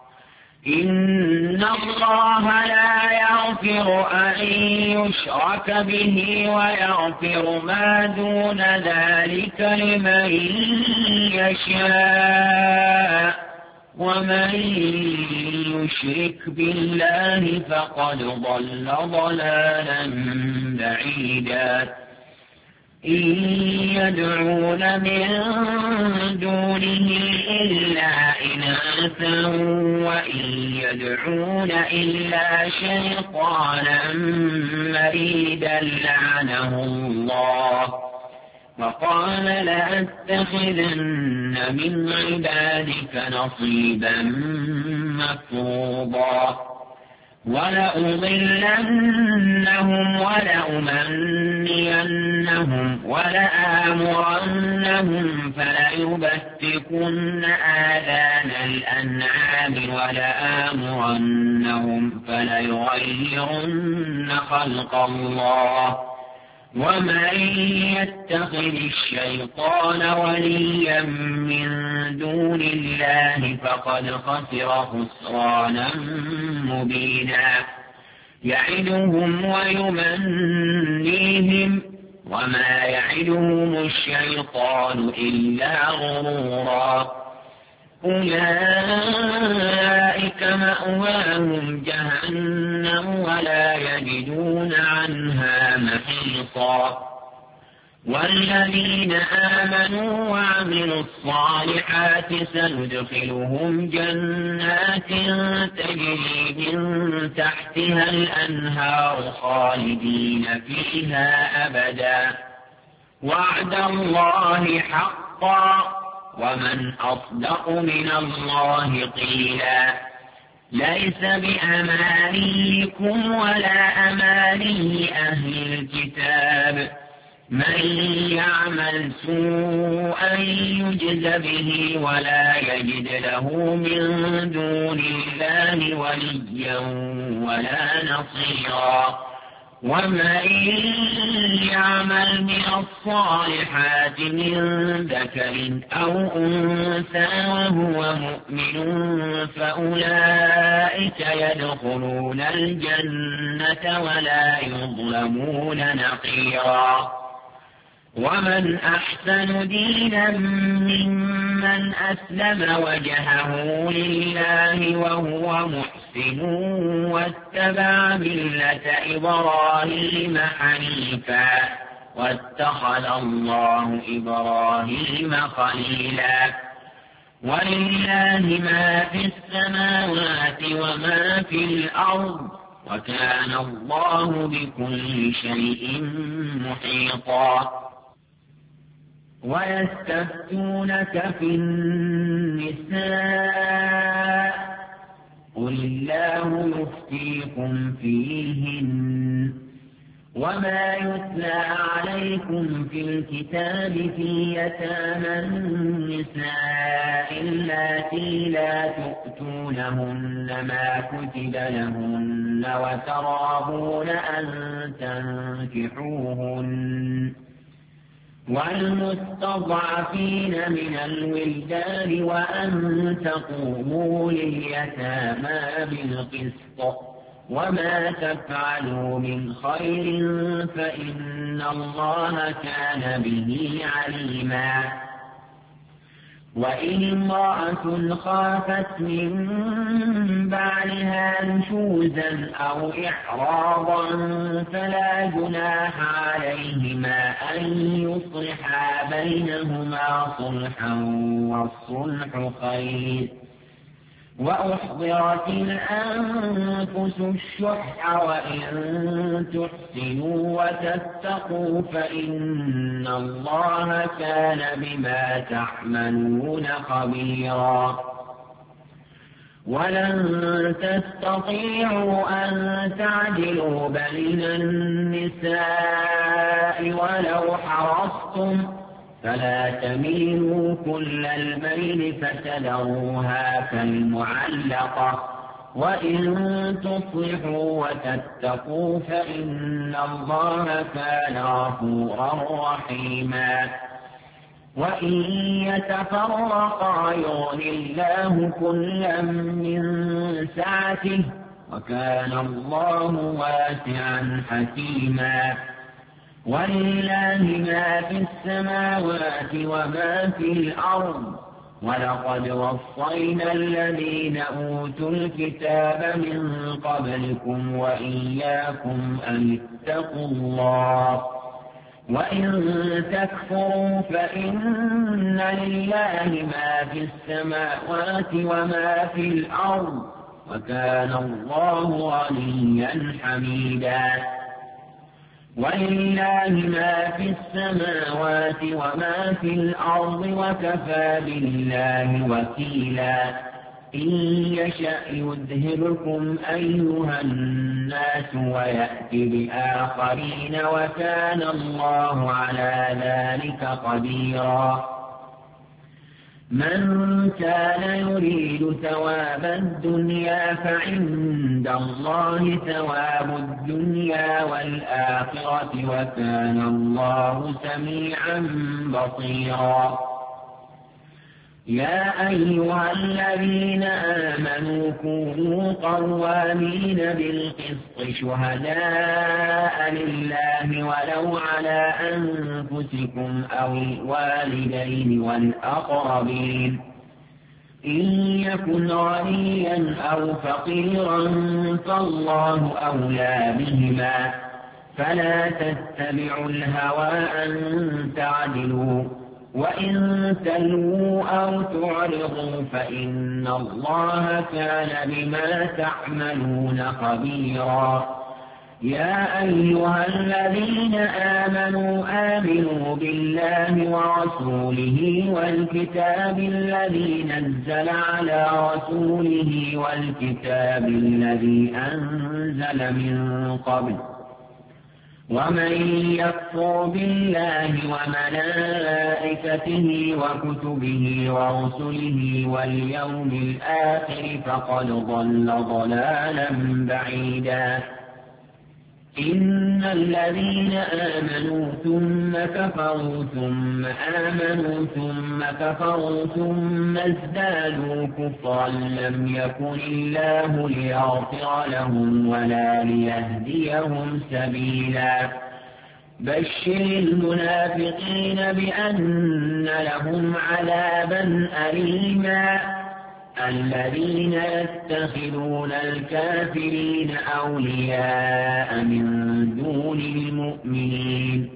إن الله لا يغفر أن يشرك به ويغفر ما دون ذلك لمن يشاء ومن يشرك بالله فقد ضل ضلالا بعيدا إن يدعون من دونه إلا إناثا وإن يدعون إلا شيطانا مريدا لعنه الله وقال لأتخذن من عبادك نصيبا مفروضا ولأضلنهم ولأمنينهم ولآمرنهم فليبتكن آذان الأنعام ولآمرنهم فليغيرن خلق الله ومن يتخذ الشيطان وليا من دون الله فقد خسر خسرانا مبينا يعدهم ويمنيهم وما يعدهم الشيطان إلا غرورا أولئك مأواهم جهنم ولا يجدون عنها محيصا والذين آمنوا وعملوا الصالحات سندخلهم جنات تجري من تحتها الأنهار خالدين فيها أبدا وعد الله حقا ومن أصدق من الله قيلا ليس بأمانيكم ولا أماني أهل الكتاب من يعمل سوءا يجز به ولا يجد له من دون الله وليا ولا نصيرا ومن يعمل من الصالحات من ذكر أو أنثى وهو مؤمن فأولئك يدخلون الجنة ولا يظلمون نقيرا ومن أحسن دينا ممن أسلم وجهه لله وهو محسن واتبع ملة إبراهيم حنيفا واتخذ الله إبراهيم خليلا ولله ما في السماوات وما في الأرض وكان الله بكل شيء محيطا ويستفتونك في النساء قل الله يفتيكم فيهن وما يتلى عليكم في الكتاب في يتامى النساء اللاتي لا تؤتونهن ما كتب لهن وترغبون أن تنكحوهن والمستضعفين من الولدان وأن تقوموا لليتامى بالقسط وما تفعلوا من خير فإن الله كان به عليما وإن امرأة خافت من بعلها نشوزا أو إعراضا فلا جناح عليهما أن يصلحا بينهما صلحا والصلح خير وأحضرت الأنفس الشح وإن تحسنوا وتتقوا فإن الله كان بما تعملون خبيرا ولن تستطيعوا أن تعدلوا بين النساء ولو حرصتم فلا تميلوا كل الميل فتذروها كالمعلقة وإن تصلحوا وتتقوا فإن الله كان غفورا رحيما وإن يتفرقا يغن الله كلا من سعته وكان الله واسعا حكيما ولله ما في السماوات وما في الأرض ولقد وصينا الذين أوتوا الكتاب من قبلكم وإياكم أن اتقوا الله وإن تكفروا فإن لله ما في السماوات وما في الأرض وكان الله غنيا حميدا ولله ما في السماوات وما في الأرض وكفى بالله وكيلا إن يشأ يذهبكم أيها الناس ويأتي بآخرين وكان الله على ذلك قديرا من كان يريد ثواب الدنيا فعند الله ثواب الدنيا والآخرة وكان الله سميعا بصيرا يا أيها الذين آمنوا كونوا قوامين بالقسط شهداء لله ولو على أنفسكم أو الوالدين والأقربين إن يكن غنيا أو فقيرا فالله أولى بهما فلا تتبعوا الهوى أن تعدلوا وإن تلووا أو تعرضوا فإن الله كان بما تعملون خبيرا يا أيها الذين آمنوا آمنوا بالله ورسوله والكتاب الذي نزل على رسوله والكتاب الذي أنزل من قبل ومن يكفر بالله وملائكته وكتبه ورسله واليوم الآخر فقد ضل ضلالا بعيدا إن الذين آمنوا ثم كفروا ثم آمنوا ثم كفروا ثم ازدادوا كفرا لم يكن الله ليغفر لهم ولا ليهديهم سبيلا بشر المنافقين بأن لهم عذابا أليما الذين يتخذون الكافرين أولياء من دون المؤمنين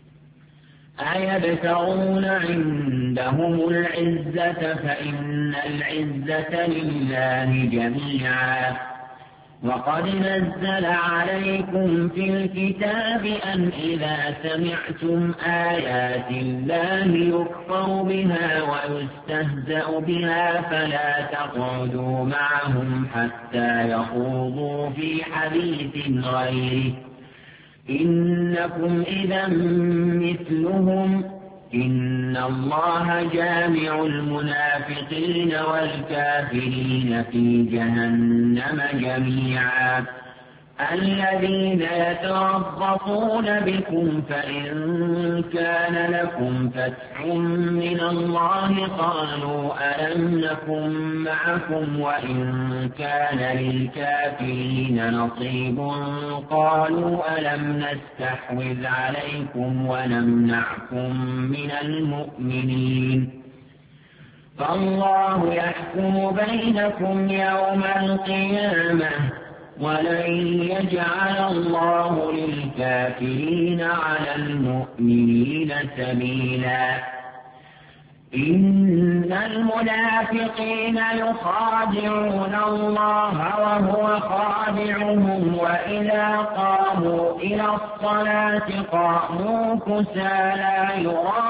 أيبتغون عندهم العزة فإن العزة لله جميعا وقد نزل عليكم في الكتاب أن إذا سمعتم آيات الله يكفر بها ويستهزأ بها فلا تقعدوا معهم حتى يخوضوا في حديث غيره إنكم إذا مثلهم إن الله جامع المنافقين والكافرين في جهنم جميعا الذين يتربصون بكم فإن كان لكم فتح من الله قالوا ألم نكن معكم وإن كان للكافرين نصيب قالوا ألم نستحوذ عليكم ونمنعكم من المؤمنين فالله يحكم بينكم يوم القيامة ولن يجعل الله للكافرين على المؤمنين سبيلا إن المنافقين يخادعون الله وهو خادعهم وإذا قاموا إلى الصلاة قاموا كسالى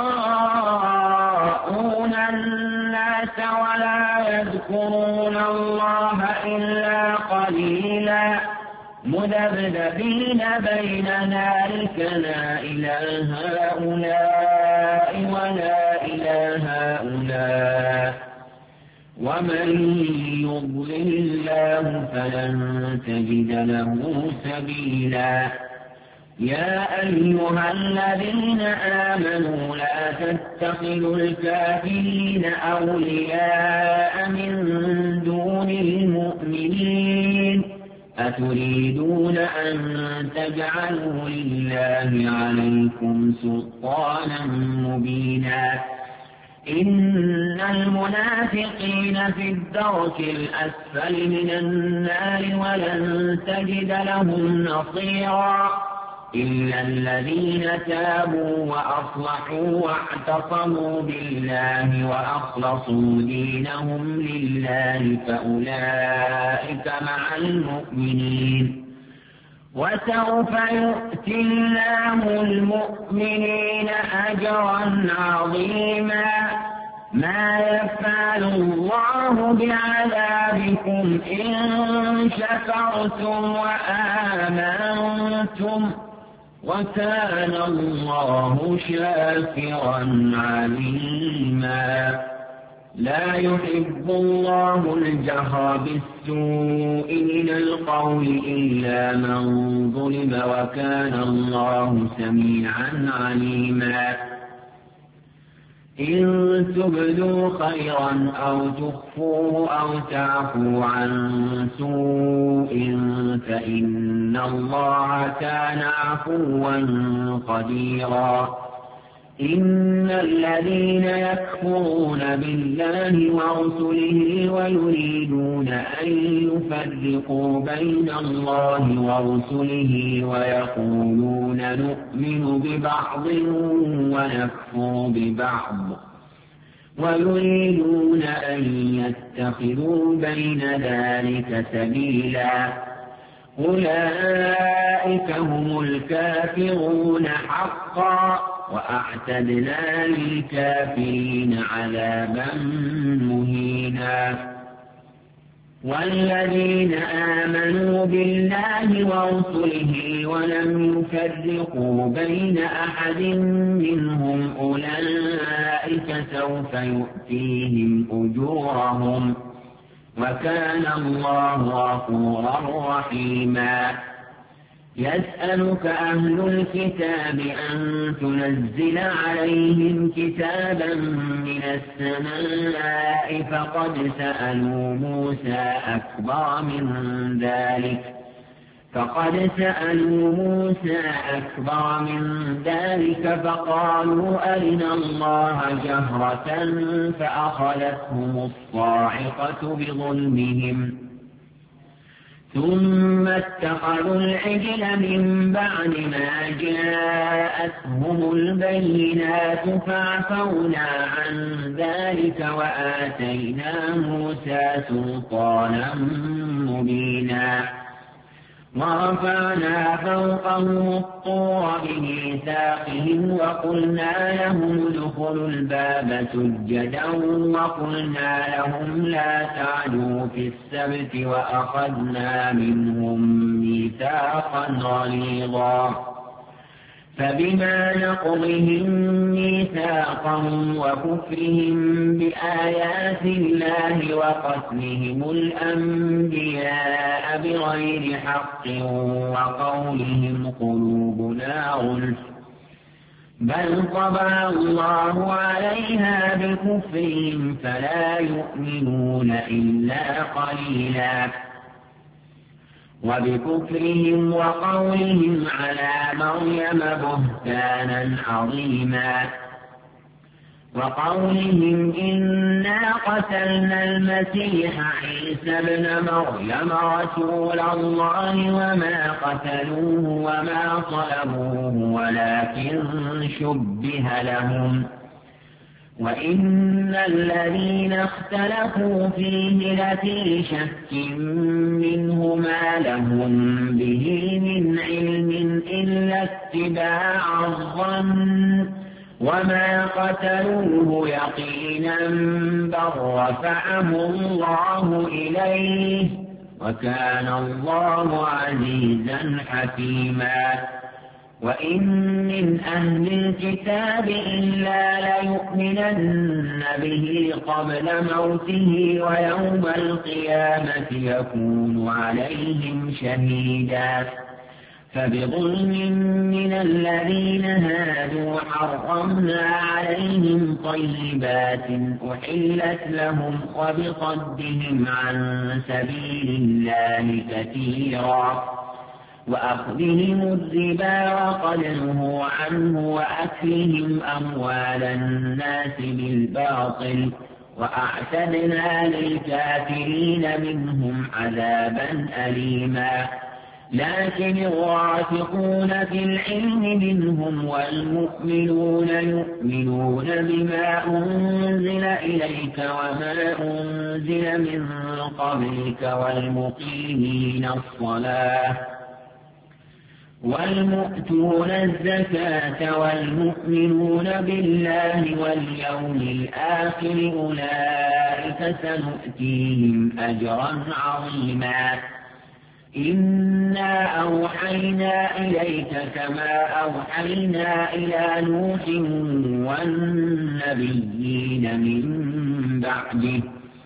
يراءون الناس ولا يذكرون الله إلا قليلا مذبذبين بين ذلك لا إلى هؤلاء ولا إلى هؤلاء ومن يضلل الله فلن تجد له سبيلا يا أيها الذين آمنوا لا تتخذوا الكافرين أولياء من دون المؤمنين أتريدون أن تجعلوا لله عليكم سلطانا مبينا إن المنافقين في الدرك الأسفل من النار ولن تجد لهم نصيرا إلا الذين تابوا وأصلحوا واعتصموا بالله وأخلصوا دينهم لله فأولئك مع المؤمنين وسوف يؤتي الله المؤمنين أجرا عظيما ما يفعل الله بعذابكم إن شكرتم وآمنتم وكان الله شاكرا عليما لا يحب الله الجهر بالسوء من القول إلا من ظلم وكان الله سميعا عليما إن تبدوا خيرا أو تخفوه أو تعفوا عن سوء فإن الله كان عفوا قديرا إن الذين يكفرون بالله ورسله ويريدون أن يفرقوا بين الله ورسله ويقولون نؤمن ببعض ونكفر ببعض ويريدون أن يتخذوا بين ذلك سبيلا أولئك هم الكافرون حقا وأعتدنا للكافرين عذابا مهينا. والذين آمنوا بالله ورسله ولم يفرقوا بين أحد منهم أولئك سوف يؤتيهم أجورهم وكان الله غفورا رحيما. يسألك أهل الكتاب أن تنزل عليهم كتابا من السماء فقد سألوا موسى أكبر من ذلك فقد سألوا موسى أكبر من ذلك فقالوا أرنا الله جهرة فأخذتهم الصاعقة بظلمهم ثم اتخذوا العجل من بعد ما جاءتهم البينات فعفونا عن ذلك وآتينا موسى سلطانا مبينا. ورفعنا فوقهم الطور بميثاقهم وقلنا لهم ادخلوا الباب سجدا وقلنا لهم لا تعدوا في السبت وأخذنا منهم ميثاقا غليظا. فبما نقضهم ميثاقهم وكفرهم بآيات الله وقتلهم الأنبياء بغير حق وقولهم قلوبنا غلف بل طبع الله عليها بكفرهم فلا يؤمنون إلا قليلا. وبكفرهم وقولهم على مريم بهتانا عظيما وقولهم إنا قتلنا المسيح عيسى ابن مريم رسول الله وما قتلوه وما صلبوه ولكن شبه لهم وإن الذين اختلفوا فيه لفي شك منه ما لهم به من علم إلا اتباع الظن وما قتلوه يقينا بل رفعه الله إليه وكان الله عزيزا حكيما. وإن من أهل الكتاب إلا ليؤمنن به قبل موته ويوم القيامة يكون عليهم شهيدا. فبظلم من الذين هادوا حرمنا عليهم طيبات أحلت لهم وبصدهم عن سبيل الله كثيرا وأخذهم الربا وقد نهوا عنه وأكلهم أموال الناس بالباطل وأعتدنا للكافرين منهم عذابا أليما. لكن الراسخون في العلم منهم والمؤمنون يؤمنون بما أنزل إليك وما أنزل من قبلك والمقيمين الصلاة والمؤتون الزكاة والمؤمنون بالله واليوم الآخر أولئك سنؤتيهم أجرا عظيما. إنا أوحينا إليك كما أوحينا إلى نوح والنبيين من بعده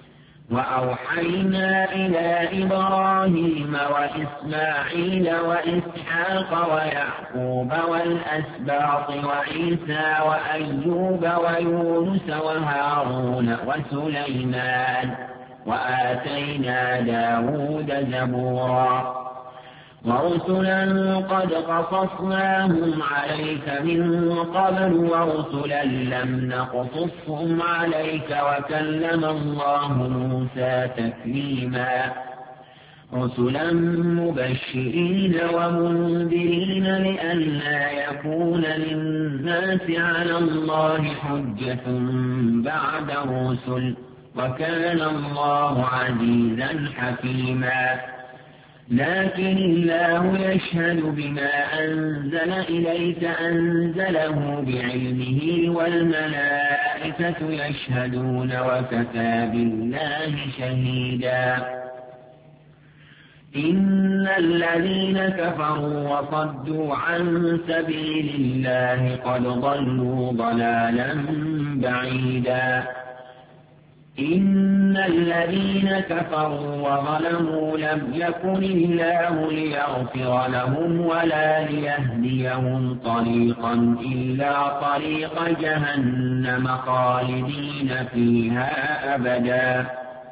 وأوحينا إلى إبراهيم وإسماعيل وإسحاق ويعقوب والأسباط وعيسى وأيوب ويونس وهارون وسليمان وآتينا داود زبورا. ورسلا قد قصصناهم عليك من قبل ورسلا لم نقصصهم عليك وكلم الله موسى تكليما. رسلا مبشرين ومنذرين لئلا يكون للناس على الله حجة بعد الرسل وكان الله عزيزا حكيما. لكن الله يشهد بما أنزل إليك أنزله بعلمه والملائكة يشهدون وكفى بالله شهيدا إن الذين كفروا وصدوا عن سبيل الله قد ضلوا ضلالا بعيدا إن الذين كفروا وظلموا لم يكن الله ليغفر لهم ولا ليهديهم طريقا إلا طريق جهنم خالدين فيها أبدا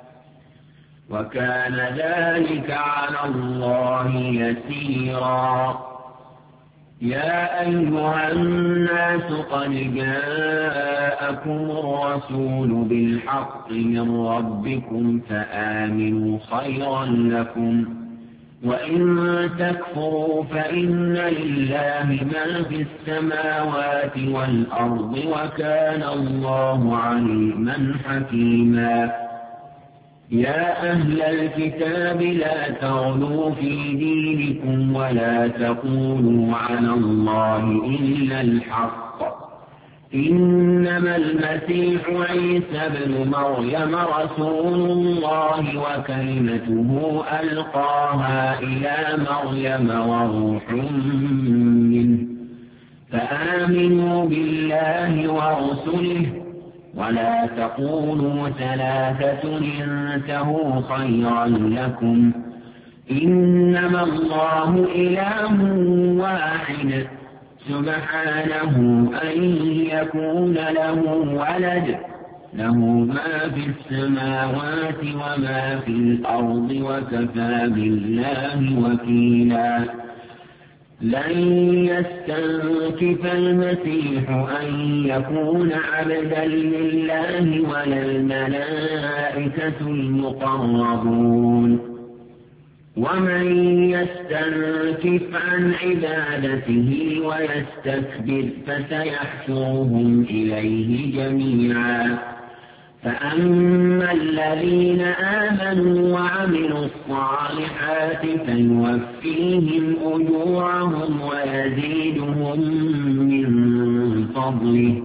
وكان ذلك على الله يسيرا يا أيها الناس قد جاءكم الرسول بالحق من ربكم فآمنوا خيرا لكم وإن تكفروا فإن لله ما في السماوات والأرض وكان الله عليما حكيما يا أهل الكتاب لا تغلوا في دينكم ولا تقولوا على الله إلا الحق إنما المسيح عيسى بن مريم رسول الله وكلمته ألقاها إلى مريم وروح منه فآمنوا بالله ورسله ولا تقولوا ثلاثة انتهوا خيرا لكم إنما الله إله واحد سبحانه أن يكون له ولد له ما في السماوات وما في الأرض وكفى بالله وكيلا لن يستنكف المسيح أن يكون عبدا لله ولا الملائكة المقربون ومن يستنكف عن عبادته ويستكبر فسيحشرهم إليه جميعا فأما الذين آمنوا وعملوا الصالحات فيوفيهم أجورهم ويزيدهم من فضله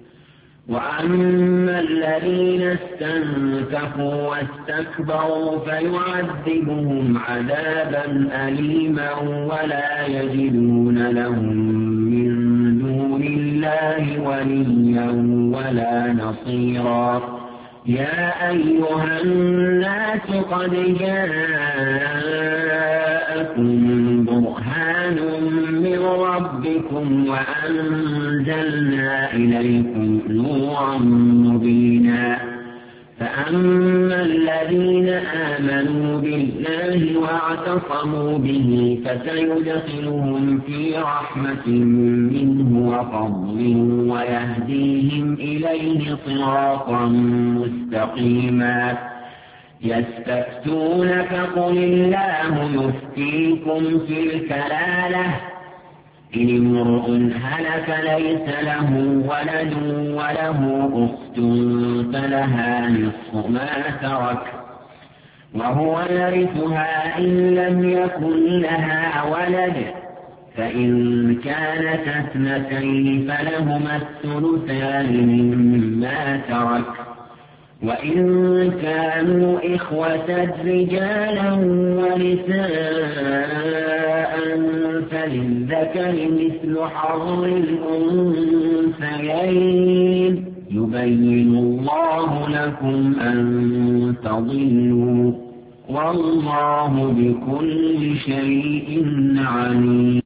وأما الذين استنكفوا واستكبروا فيعذبهم عذابا أليما ولا يجدون لهم من دون الله وليا ولا نصيرا يا أيها الناس قد جاءكم برهان من ربكم وأنزلنا إليكم نورا مبينا فأما الذين آمنوا بالله واعتصموا به فسيدخلهم في رحمة منه وفضل ويهديهم إليه صراطا مستقيما يستفتونك قل الله يفتيكم في الكلالة إن امرؤ هلك ليس له ولد وله أخت فلها نصف ما ترك وهو يرثها إن لم يكن لها ولد فإن كانت اثنتين فلهما الثلثان مما ترك وإن كانوا إخوة رجالا ونساء فللذكر مثل حظ الأنثيين يبين الله لكم أن تضلوا والله بكل شيء عليم.